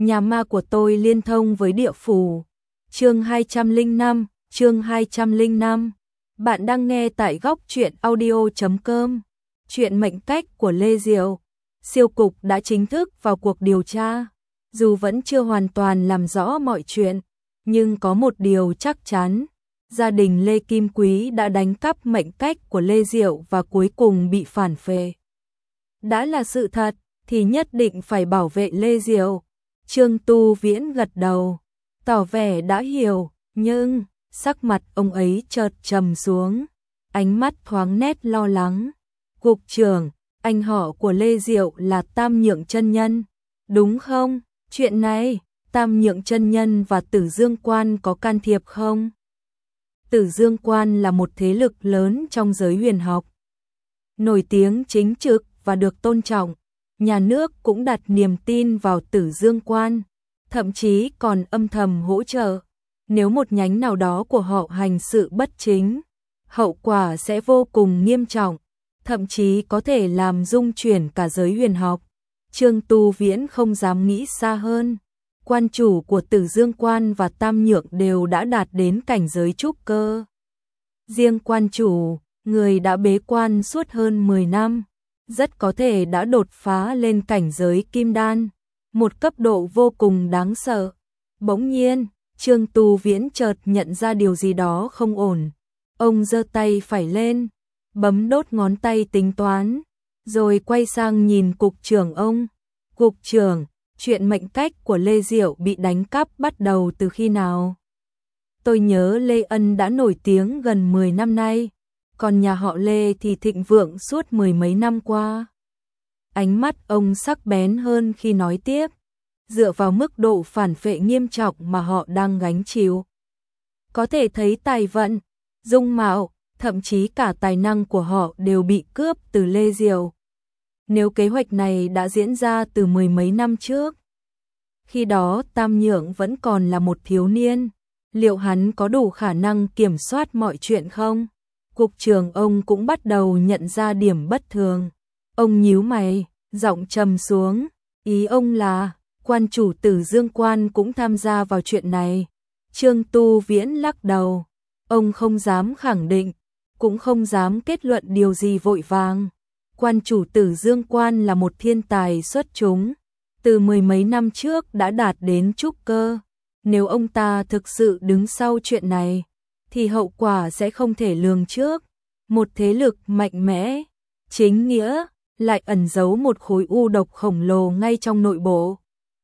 Nhà ma của tôi liên thông với địa phủ. Chương 205. Bạn đang nghe tại góc truyện audio.com. Chuyện mệnh cách của Lê Diệu. Siêu cục đã chính thức vào cuộc điều tra. Dù vẫn chưa hoàn toàn làm rõ mọi chuyện, nhưng có một điều chắc chắn. Gia đình Lê Kim Quý đã đánh cắp mệnh cách của Lê Diệu và cuối cùng bị phản phệ. Đã là sự thật, thì nhất định phải bảo vệ Lê Diệu. Trương Tu Viễn gật đầu, tỏ vẻ đã hiểu, nhưng sắc mặt ông ấy chợt trầm xuống, ánh mắt thoáng nét lo lắng. Cục trưởng, anh họ của Lê Diệu là Tam Nhượng chân nhân, đúng không? Chuyện này, Tam Nhượng chân nhân và Tử Dương Quan có can thiệp không? Tử Dương Quan là một thế lực lớn trong giới huyền học, nổi tiếng chính trực và được tôn trọng. Nhà nước cũng đặt niềm tin vào Tử Dương Quan, thậm chí còn âm thầm hỗ trợ. Nếu một nhánh nào đó của họ hành sự bất chính, hậu quả sẽ vô cùng nghiêm trọng, thậm chí có thể làm rung chuyển cả giới huyền học. Trương Tu Viễn không dám nghĩ xa hơn. Quan chủ của Tử Dương Quan và Tam Nhượng đều đã đạt đến cảnh giới trúc cơ. Riêng quan chủ, người đã bế quan suốt hơn 10 năm, rất có thể đã đột phá lên cảnh giới kim đan, một cấp độ vô cùng đáng sợ. Bỗng nhiên, Trương Tu Viễn chợt nhận ra điều gì đó không ổn. Ông giơ tay phải lên, bấm đốt ngón tay tính toán, rồi quay sang nhìn cục trưởng ông. Cục trưởng, chuyện mệnh cách của Lê Diệu bị đánh cắp bắt đầu từ khi nào? Tôi nhớ Lê Ân đã nổi tiếng gần 10 năm nay, còn nhà họ Lê thì thịnh vượng suốt 10 mấy năm qua. Ánh mắt ông sắc bén hơn khi nói tiếp, dựa vào mức độ phản phệ nghiêm trọng mà họ đang gánh chịu, có thể thấy tài vận, dung mạo, thậm chí cả tài năng của họ đều bị cướp từ Lê Diệu. Nếu kế hoạch này đã diễn ra từ 10 mấy năm trước, khi đó Tam Nhượng vẫn còn là một thiếu niên, liệu hắn có đủ khả năng kiểm soát mọi chuyện không? Cục trưởng ông cũng bắt đầu nhận ra điểm bất thường. Ông nhíu mày, giọng trầm xuống, ý ông là quan chủ Tử Dương Quan cũng tham gia vào chuyện này. Trương Tu Viễn lắc đầu, ông không dám khẳng định, cũng không dám kết luận điều gì vội vàng. Quan chủ Tử Dương Quan là một thiên tài xuất chúng, từ 10 mấy năm trước đã đạt đến trúc cơ. Nếu ông ta thực sự đứng sau chuyện này, thì hậu quả sẽ không thể lường trước. Một thế lực mạnh mẽ, chính nghĩa, lại ẩn giấu một khối u độc khổng lồ ngay trong nội bộ.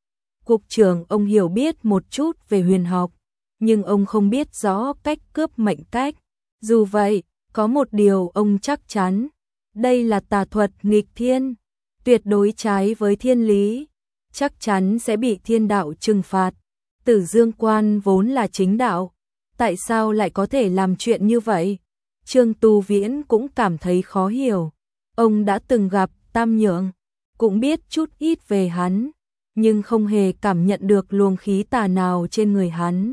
Cục trưởng ông hiểu biết một chút về huyền học, nhưng ông không biết rõ cách cướp mệnh cách. Dù vậy, có một điều ông chắc chắn, đây là tà thuật nghịch thiên, tuyệt đối trái với thiên lý, chắc chắn sẽ bị thiên đạo trừng phạt. Tử Dương Quan vốn là chính đạo, tại sao lại có thể làm chuyện như vậy? Trương Tu Viễn cũng cảm thấy khó hiểu. Ông đã từng gặp Tam Nhượng, cũng biết chút ít về hắn, nhưng không hề cảm nhận được luồng khí tà nào trên người hắn.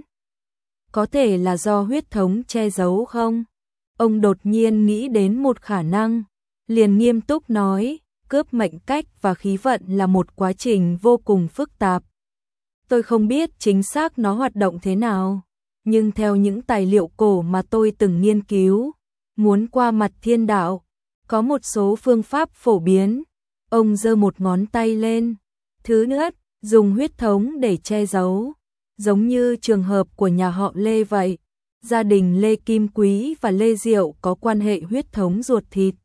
Có thể là do huyết thống che giấu không? Ông đột nhiên nghĩ đến một khả năng, liền nghiêm túc nói, cướp mệnh cách và khí vận là một quá trình vô cùng phức tạp. Tôi không biết chính xác nó hoạt động thế nào, nhưng theo những tài liệu cổ mà tôi từng nghiên cứu, muốn qua mặt thiên đạo, có một số phương pháp phổ biến. Ông giơ một ngón tay lên. Thứ nhất, dùng huyết thống để che giấu, giống như trường hợp của nhà họ Lê vậy. Gia đình Lê Kim Quý và Lê Diệu có quan hệ huyết thống ruột thịt.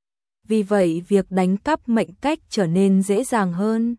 Vì vậy việc đánh cắp mệnh cách trở nên dễ dàng hơn.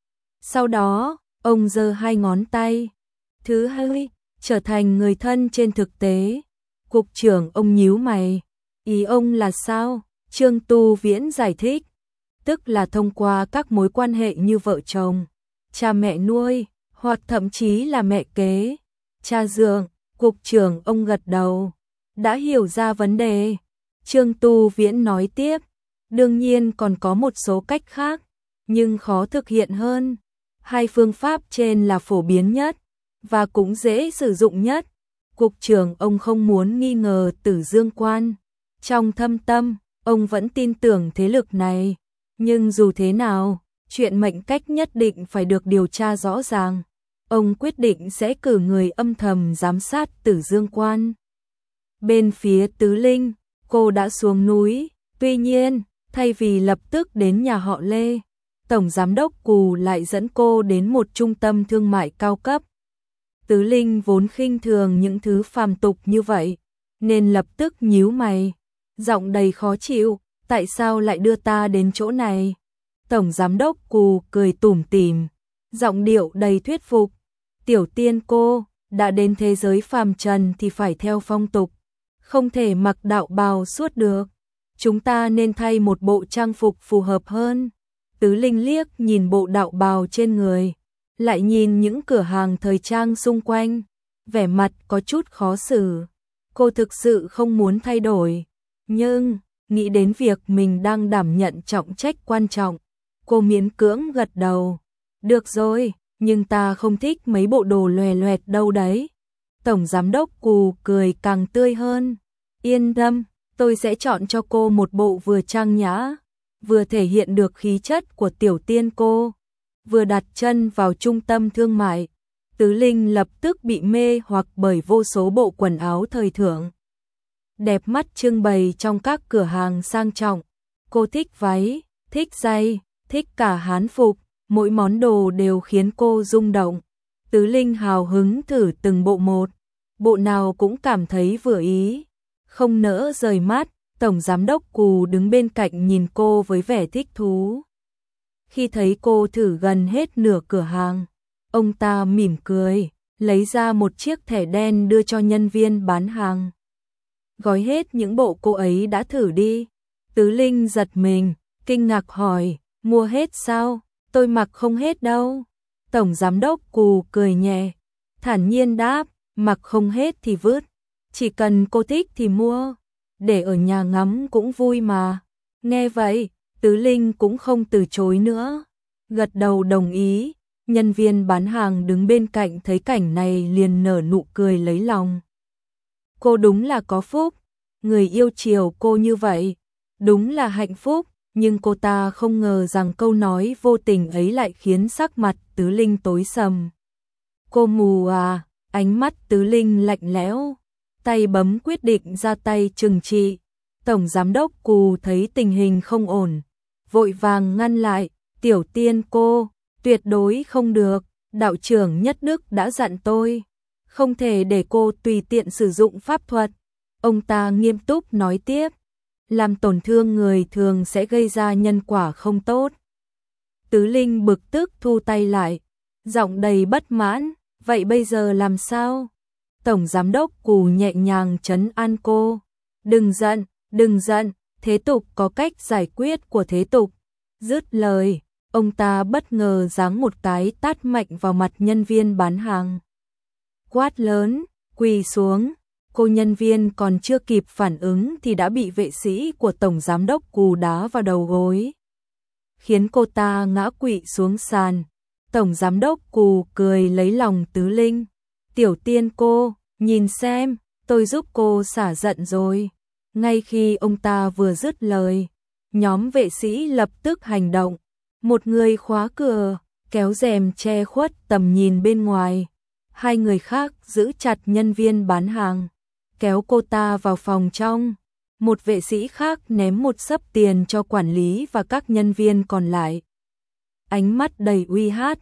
Sau đó, ông giơ hai ngón tay. Thứ hai, trở thành người thân trên thực tế. Cục trưởng ông nhíu mày. Ý ông là sao? Trương Tu Viễn giải thích. Tức là thông qua các mối quan hệ như vợ chồng, cha mẹ nuôi, hoặc thậm chí là mẹ kế, cha dượng. Cục trưởng ông gật đầu, đã hiểu ra vấn đề. Trương Tu Viễn nói tiếp, đương nhiên còn có một số cách khác, nhưng khó thực hiện hơn. Hai phương pháp trên là phổ biến nhất, và cũng dễ sử dụng nhất. Cục trưởng ông không muốn nghi ngờ Tử Dương Quan. Trong thâm tâm, ông vẫn tin tưởng thế lực này. Nhưng dù thế nào, chuyện mệnh cách nhất định phải được điều tra rõ ràng. Ông quyết định sẽ cử người âm thầm giám sát Tử Dương Quan. Bên phía Tứ Linh, cô đã xuống núi, tuy nhiên, thay vì lập tức đến nhà họ Lê, Tổng Giám đốc Cù lại dẫn cô đến một trung tâm thương mại cao cấp. Tứ Linh vốn khinh thường những thứ phàm tục như vậy, nên lập tức nhíu mày, giọng đầy khó chịu, tại sao lại đưa ta đến chỗ này? Tổng Giám đốc Cù cười tủm tỉm, giọng điệu đầy thuyết phục, Tiểu Tiên cô, đã đến thế giới phàm trần thì phải theo phong tục, không thể mặc đạo bào suốt được, chúng ta nên thay một bộ trang phục phù hợp hơn. Tứ Linh liếc nhìn bộ đạo bào trên người, lại nhìn những cửa hàng thời trang xung quanh, vẻ mặt có chút khó xử. Cô thực sự không muốn thay đổi, nhưng nghĩ đến việc mình đang đảm nhận trọng trách quan trọng, cô miễn cưỡng gật đầu. Được rồi, nhưng ta không thích mấy bộ đồ lòe loẹt đâu đấy. Tổng Giám đốc Cù cười càng tươi hơn. Yên tâm, tôi sẽ chọn cho cô một bộ vừa trang nhã, vừa thể hiện được khí chất của Tiểu Tiên cô. Vừa đặt chân vào trung tâm thương mại, Tứ Linh lập tức bị mê hoặc bởi vô số bộ quần áo thời thượng đẹp mắt trưng bày trong các cửa hàng sang trọng. Cô thích váy, thích giày, thích cả hán phục, mỗi món đồ đều khiến cô rung động. Tứ Linh hào hứng thử từng bộ một, bộ nào cũng cảm thấy vừa ý, không nỡ rời mắt. Tổng Giám đốc Cù đứng bên cạnh nhìn cô với vẻ thích thú. Khi thấy cô thử gần hết nửa cửa hàng, ông ta mỉm cười, lấy ra một chiếc thẻ đen đưa cho nhân viên bán hàng. Gói hết những bộ cô ấy đã thử đi. Tứ Linh giật mình, kinh ngạc hỏi, mua hết sao? Tôi mặc không hết đâu. Tổng Giám đốc Cù cười nhẹ, thản nhiên đáp, mặc không hết thì vứt, chỉ cần cô thích thì mua, để ở nhà ngắm cũng vui mà. Nghe vậy, Tứ Linh cũng không từ chối nữa, gật đầu đồng ý. Nhân viên bán hàng đứng bên cạnh thấy cảnh này liền nở nụ cười lấy lòng. Cô đúng là có phúc, người yêu chiều cô như vậy, đúng là hạnh phúc. Nhưng cô ta không ngờ rằng câu nói vô tình ấy lại khiến sắc mặt Tứ Linh tối sầm. Cô mù à? Ánh mắt Tứ Linh lạnh lẽo, tay bấm quyết định ra tay trừng trị. Tổng Giám đốc Cù thấy tình hình không ổn, vội vàng ngăn lại, Tiểu Tiên cô, tuyệt đối không được, đạo trưởng Nhất Đức đã dặn tôi, không thể để cô tùy tiện sử dụng pháp thuật. Ông ta nghiêm túc nói tiếp, làm tổn thương người thường sẽ gây ra nhân quả không tốt. Tứ Linh bực tức thu tay lại, giọng đầy bất mãn, vậy bây giờ làm sao? Tổng Giám đốc Cù nhẹ nhàng trấn an cô, đừng giận, thế tục có cách giải quyết của thế tục. Dứt lời, ông ta bất ngờ giáng một cái tát mạnh vào mặt nhân viên bán hàng. Quát lớn, quỳ xuống. Cô nhân viên còn chưa kịp phản ứng thì đã bị vệ sĩ của Tổng Giám đốc Cù đá vào đầu gối, khiến cô ta ngã quỵ xuống sàn. Tổng Giám đốc Cù cười lấy lòng Tứ Linh, Tiểu Tiên cô, nhìn xem, tôi giúp cô xả giận rồi. Ngay khi ông ta vừa dứt lời, nhóm vệ sĩ lập tức hành động. Một người khóa cửa, kéo rèm che khuất tầm nhìn bên ngoài. Hai người khác giữ chặt nhân viên bán hàng, kéo cô ta vào phòng trong. Một vệ sĩ khác ném một xấp tiền cho quản lý và các nhân viên còn lại. Ánh mắt đầy uy hát,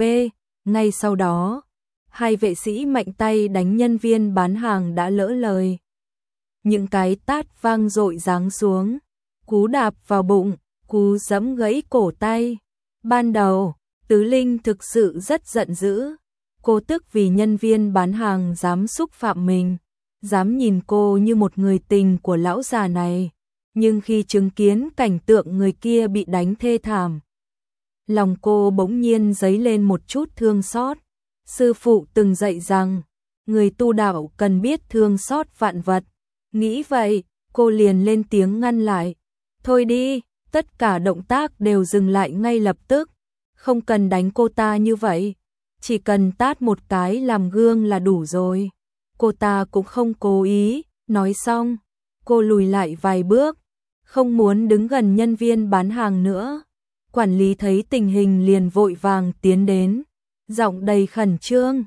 ngay sau đó, hai vệ sĩ mạnh tay đánh nhân viên bán hàng đã lỡ lời. Những cái tát vang dội giáng xuống, cú đạp vào bụng, cú giẫm gãy cổ tay. Ban đầu, Tứ Linh thực sự rất giận dữ. Cô tức vì nhân viên bán hàng dám xúc phạm mình, dám nhìn cô như một người tình của lão già này. Nhưng khi chứng kiến cảnh tượng người kia bị đánh thê thảm, lòng cô bỗng nhiên dấy lên một chút thương xót. Sư phụ từng dạy rằng, người tu đạo cần biết thương xót vạn vật. Nghĩ vậy, cô liền lên tiếng ngăn lại. Thôi đi, tất cả động tác đều dừng lại ngay lập tức. Không cần đánh cô ta như vậy, chỉ cần tát một cái làm gương là đủ rồi. Cô ta cũng không cố ý. Nói xong, cô lùi lại vài bước, không muốn đứng gần nhân viên bán hàng nữa. Quản lý thấy tình hình liền vội vàng tiến đến, giọng đầy khẩn trương,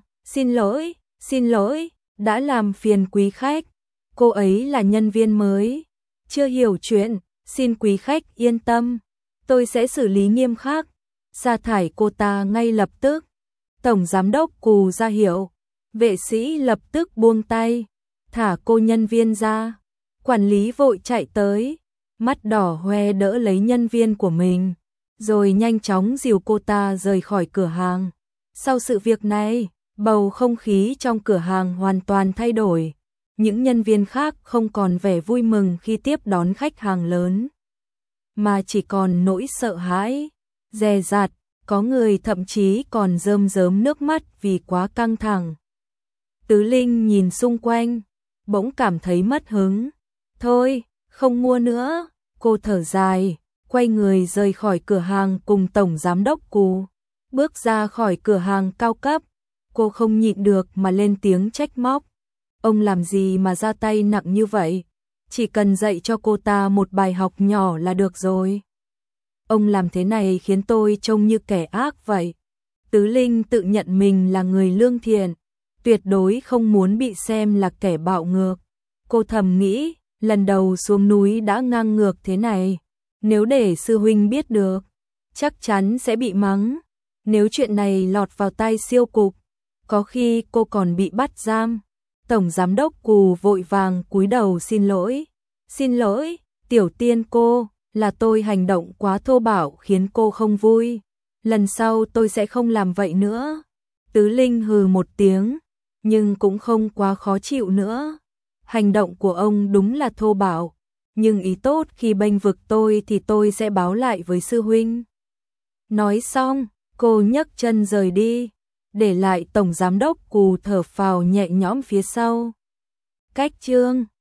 xin lỗi, đã làm phiền quý khách. Cô ấy là nhân viên mới, chưa hiểu chuyện, xin quý khách yên tâm, tôi sẽ xử lý nghiêm khắc, sa thải cô ta ngay lập tức. Tổng giám đốc Cù ra hiệu, vệ sĩ lập tức buông tay, thả cô nhân viên ra. Quản lý vội chạy tới, mắt đỏ hoe đỡ lấy nhân viên của mình, rồi nhanh chóng dìu cô ta rời khỏi cửa hàng. Sau sự việc này, bầu không khí trong cửa hàng hoàn toàn thay đổi. Những nhân viên khác không còn vẻ vui mừng khi tiếp đón khách hàng lớn, mà chỉ còn nỗi sợ hãi, dè dặt, có người thậm chí còn rơm rớm nước mắt vì quá căng thẳng. Tứ Linh nhìn xung quanh, bỗng cảm thấy mất hứng. Thôi, không mua nữa, cô thở dài, quay người rời khỏi cửa hàng cùng Tổng Giám đốc Cù. Bước ra khỏi cửa hàng cao cấp, cô không nhịn được mà lên tiếng trách móc. Ông làm gì mà ra tay nặng như vậy? Chỉ cần dạy cho cô ta một bài học nhỏ là được rồi. Ông làm thế này khiến tôi trông như kẻ ác vậy. Tứ Linh tự nhận mình là người lương thiện, tuyệt đối không muốn bị xem là kẻ bạo ngược. Cô thầm nghĩ, lần đầu xuống núi đã ngang ngược thế này, nếu để sư huynh biết được, chắc chắn sẽ bị mắng. Nếu chuyện này lọt vào tai siêu cục, có khi cô còn bị bắt giam. Tổng giám đốc Cù vội vàng cúi đầu xin lỗi, tiểu tiên cô, là tôi hành động quá thô bạo khiến cô không vui. Lần sau tôi sẽ không làm vậy nữa. Tứ Linh hừ một tiếng, nhưng cũng không quá khó chịu nữa. Hành động của ông đúng là thô bạo, nhưng ý tốt khi bênh vực tôi thì tôi sẽ báo lại với sư huynh. Nói xong, cô nhấc chân rời đi, để lại Tổng Giám đốc Cù thở phào nhẹ nhõm phía sau. Cách chương